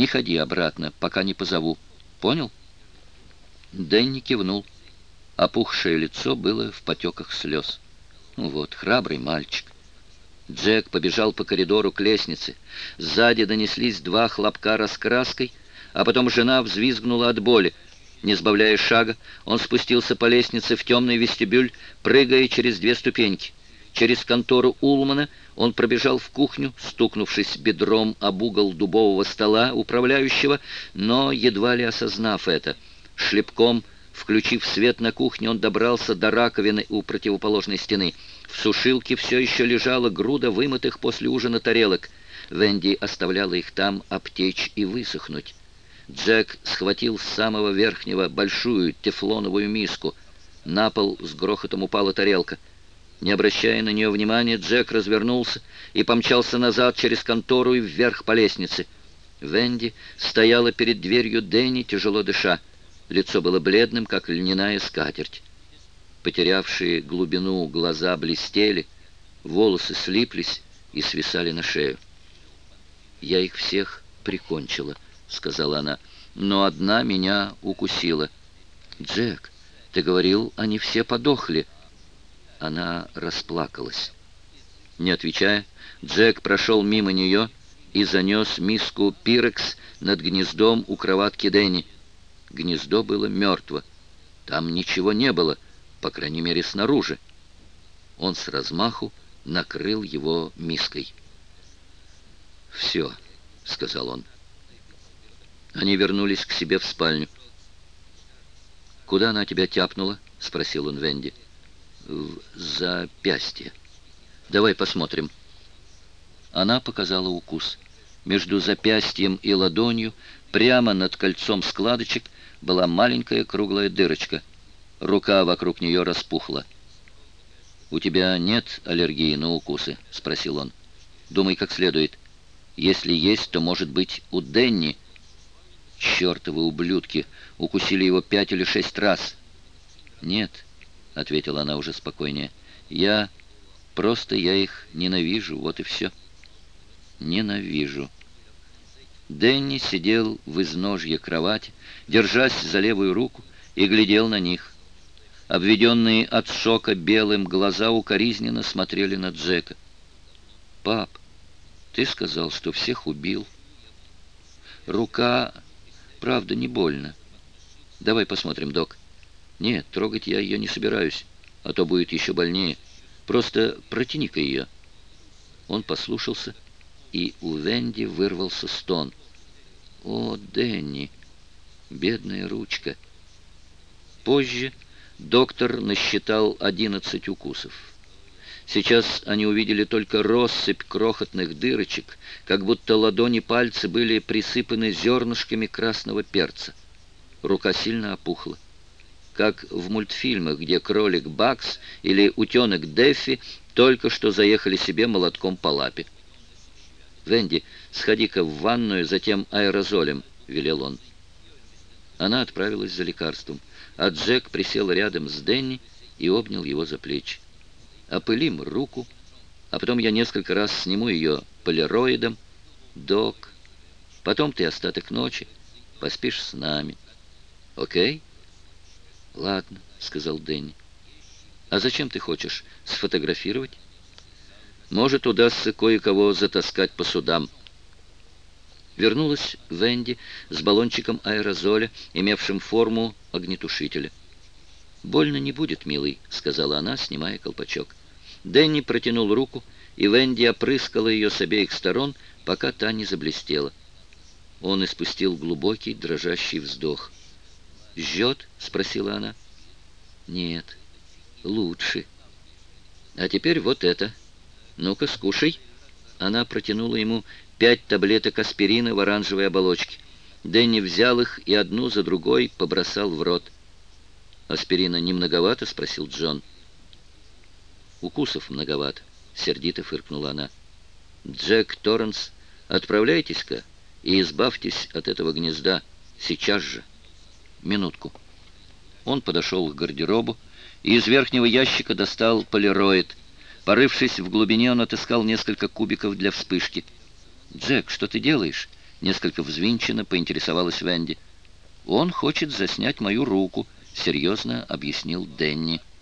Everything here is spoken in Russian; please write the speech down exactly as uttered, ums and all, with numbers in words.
Не ходи обратно, пока не позову. Понял?» Дэнни кивнул. Опухшее лицо было в потеках слез. Вот, храбрый мальчик. Джек побежал по коридору к лестнице. Сзади донеслись два хлопка раскраской, а потом жена взвизгнула от боли. Не сбавляя шага, он спустился по лестнице в темный вестибюль, прыгая через две ступеньки. Через контору Улмана он пробежал в кухню, стукнувшись бедром об угол дубового стола управляющего, но едва ли осознав это. Шлепком, включив свет на кухне, он добрался до раковины у противоположной стены. В сушилке все еще лежала груда вымытых после ужина тарелок. Венди оставляла их там обтечь и высохнуть. Джек схватил с самого верхнего большую тефлоновую миску. На пол с грохотом упала тарелка. Не обращая на нее внимания, Джек развернулся и помчался назад через контору и вверх по лестнице. Венди стояла перед дверью Дэнни, тяжело дыша. Лицо было бледным, как льняная скатерть. Потерявшие глубину глаза блестели, волосы слиплись и свисали на шею. «Я их всех прикончила», — сказала она, — «но одна меня укусила». «Джек, ты говорил, они все подохли». Она расплакалась. Не отвечая, Джек прошел мимо нее и занес миску пирекс над гнездом у кроватки Дэнни. Гнездо было мертво. Там ничего не было, по крайней мере, снаружи. Он с размаху накрыл его миской. «Все», — сказал он. Они вернулись к себе в спальню. «Куда она тебя тяпнула?» — спросил он Венди. «В запястье. Давай посмотрим». Она показала укус. Между запястьем и ладонью, прямо над кольцом складочек, была маленькая круглая дырочка. Рука вокруг нее распухла. «У тебя нет аллергии на укусы?» — спросил он. «Думай как следует. Если есть, то, может быть, у Дэнни. Чертовы ублюдки укусили его пять или шесть раз». «Нет», — ответила она уже спокойнее. «Я... просто я их ненавижу, вот и все». «Ненавижу». Дэнни сидел в изножье кровати, держась за левую руку, и глядел на них. Обведенные от шока белым глаза укоризненно смотрели на Джека. «Пап, ты сказал, что всех убил. Рука, правда, не больно. Давай посмотрим, док». «Нет, трогать я ее не собираюсь, а то будет еще больнее. Просто протяни-ка ее». Он послушался, и у Венди вырвался стон. «О, Дэнни, бедная ручка». Позже доктор насчитал одиннадцать укусов. Сейчас они увидели только россыпь крохотных дырочек, как будто ладони пальцы были присыпаны зернышками красного перца. Рука сильно опухла. Как в мультфильмах, где кролик Бакс или утенок Дэффи только что заехали себе молотком по лапе. «Венди, сходи-ка в ванную, затем аэрозолем», — велел он. Она отправилась за лекарством, а Джек присел рядом с Дэнни и обнял его за плечи. «Опылим руку, а потом я несколько раз сниму ее полироидом. Док, потом ты остаток ночи поспишь с нами. Окей?» «Ладно», — сказал Дэнни. «А зачем ты хочешь сфотографировать?» «Может, удастся кое-кого затаскать по судам». Вернулась Венди с баллончиком аэрозоля, имевшим форму огнетушителя. «Больно не будет, милый», — сказала она, снимая колпачок. Дэнни протянул руку, и Венди опрыскала ее с обеих сторон, пока та не заблестела. Он испустил глубокий, дрожащий вздох. «Жжет?» — спросила она. «Нет, лучше. А теперь вот это. Ну-ка, скушай». Она протянула ему пять таблеток аспирина в оранжевой оболочке. Дэнни взял их и одну за другой побросал в рот. «Аспирина не многовато?» — спросил Джон. «Укусов многовато», — сердито фыркнула она. «Джек Торренс, отправляйтесь-ка и избавьтесь от этого гнезда сейчас же. Минутку». Он подошел к гардеробу и из верхнего ящика достал полироид. Порывшись в глубине, он отыскал несколько кубиков для вспышки. «Джек, что ты делаешь? Несколько взвинченно поинтересовалась Венди. «Он хочет заснять мою руку», — серьезно объяснил Денни.